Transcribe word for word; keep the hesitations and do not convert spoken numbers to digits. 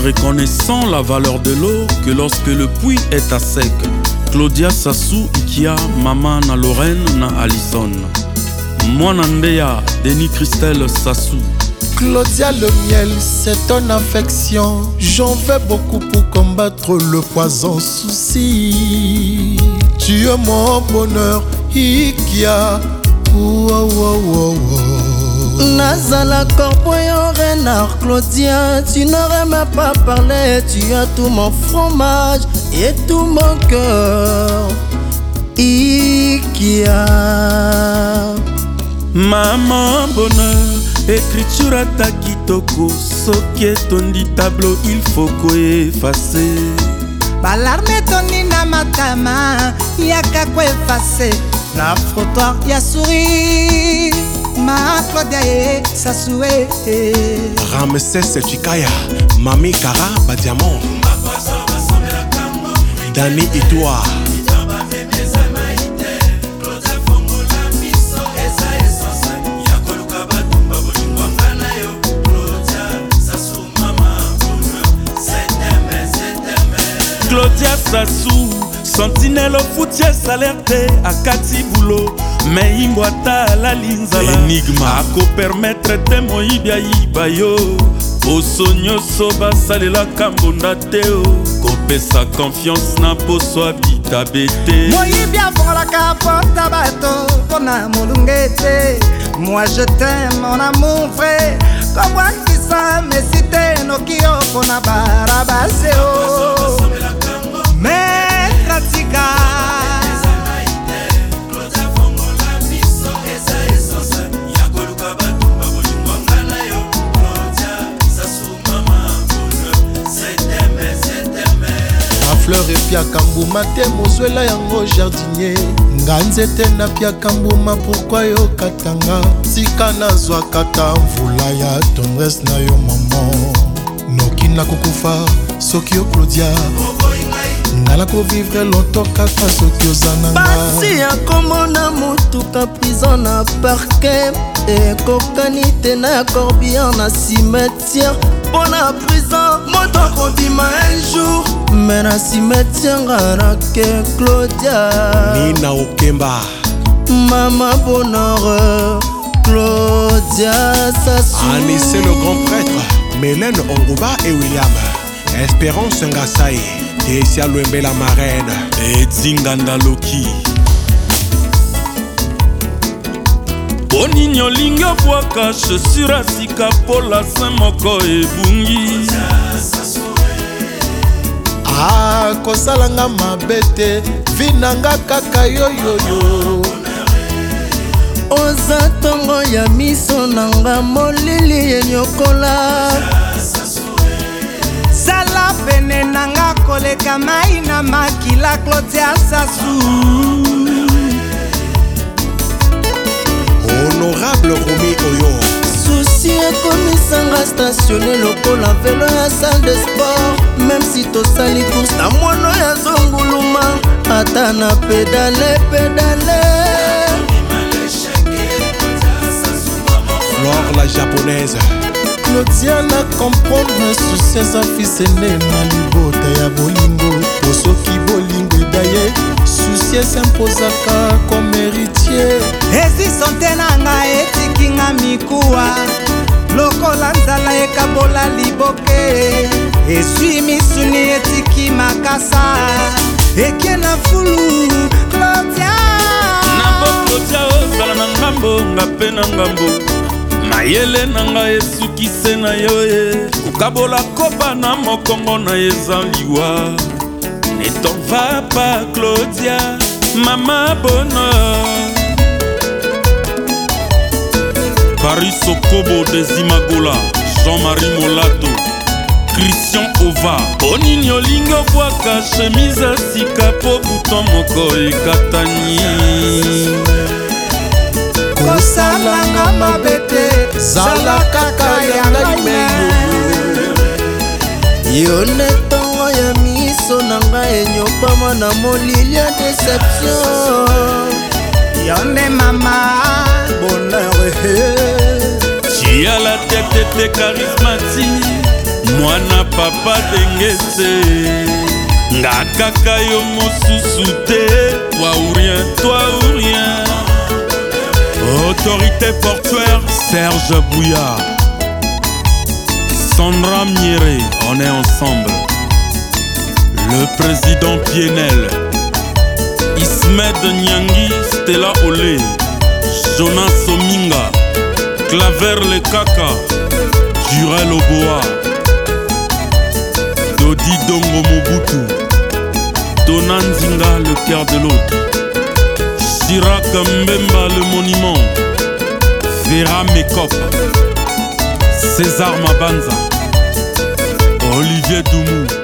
reconnaissant la valeur de l'eau que lorsque le puits est à sec. Claudia Sassou Ikia, Mama na Lorraine na Alison. Moi Nandea, Denis Christelle Sassou. Claudia, le miel, c'est ton affection. J'en veux beaucoup pour combattre le poison souci. Tu es mon bonheur, Ikia. Oh, oh, oh, oh. Nazala Corpoyon Renard, Claudia, tu n'aurais même pas parlé. Tu as tout mon fromage et tout mon cœur, Ikia. Maman bonheur, écriture à ta kitoko. Soki tondi tableau, il faut qu'on efface. Balarme toni na matama, yaka ko efface. Na frottoir ya souris, ma Claudia ye Sassoué. Ramsès Chikaya, Mami Kara Badiamon, Dani Itoa. Claudia Sassou, sentinelle foutier alerté à Kati Boulot. Mais ingwata la linzala enigma ako permettre te moibia ibayo. Osonyo soba salela kambonda teo. Kopesa confiance na poso habita bete. Moibia vola kapota bato pona molungete. Moi je t'aime mon amour vrai. Comme moi qui ça me cite no kio pona barabaseo. Mais pratica fleur et pia kambuma te mozwela yango jardinier. Nganzete na pia kambuma pourquoi yo katanga. Tika nazwa kata mvula ya tendresse na yo maman. Noki na kukufa soki yo Claudia. Nala ko vivre longtemps kaka soki ozananga. Basi ya komona mutuka prison na parquet. E kokani te na corbillard na cimetière. Pour la prison, moto kondima un jour. Mais na cimetière ngana ke Claudia. Nina Okemba, Maman bonheur, Claudia Sassou. Anissé le grand prêtre, Mélène Onguba et William. Espérance Ngasaï, Tessia Luembe la marraine. Et Zinganda Loki. Boninyo lingo boaka chaussure asika pola semoko ebungi. Ah, kosalanga mabete, vinanga kaka yo yo yo. Oza tongo ya miso nanga molili yenyokola. Sala pene nanga koleka mai na makila Claudia Sassou. Honorable Romy Oyo. Souci ekomisanga stationné lokola velo ya salle de sport. Même si tosali course na mono ya zonguluma. Ata na pédale pédale. Flore la japonaise. Claudia na comprendre souci sa fils aîné na libota ya bolingo. Posoki bolingo edaye. Souci s'imposaka comme héritier. Ezi sonte nanga etiki nga mikuwa. Lokola nzala ekabola liboke. Esui misuni etiki makasa. Eke na fulu Claudia. Nabo Claudia ozala na ngambo nga pe na ngambo. Mayele nanga esukise na yo ye. Kukabola koba na mokongo na ezaliwa. Ne t'en va pas Claudia, maman bonheur. Paris Sokobo des Imagola, Jean-Marie Molato, Christian Ova. Boninyo lingo boaka chemise sika po bouton moko ekatani. Kosalanga mabete, zala kaka ya ngai. Yo ne tongo ya miso nanga enyopama na molili ya déception. Yonde mama bonheur. Tu as la tête et t'es charismatique. mwana papa dengese nga kaka yo mosusu te, toi ou rien, toi ou rien. Autorité portuaire Serge Bouillard, Sandra Mieré, on est ensemble. Le président Pienel, Ismed Nyangi, Stella Olé, Jonas Ominga, Claver Le Kaka, Jurel Oboa, Dodi Dongo Mobutu, Dona Nzinga, le cœur de l'autre, Chirac Mbemba, le monument, Vera Mekop, César Mabanza, Olivier Doumou,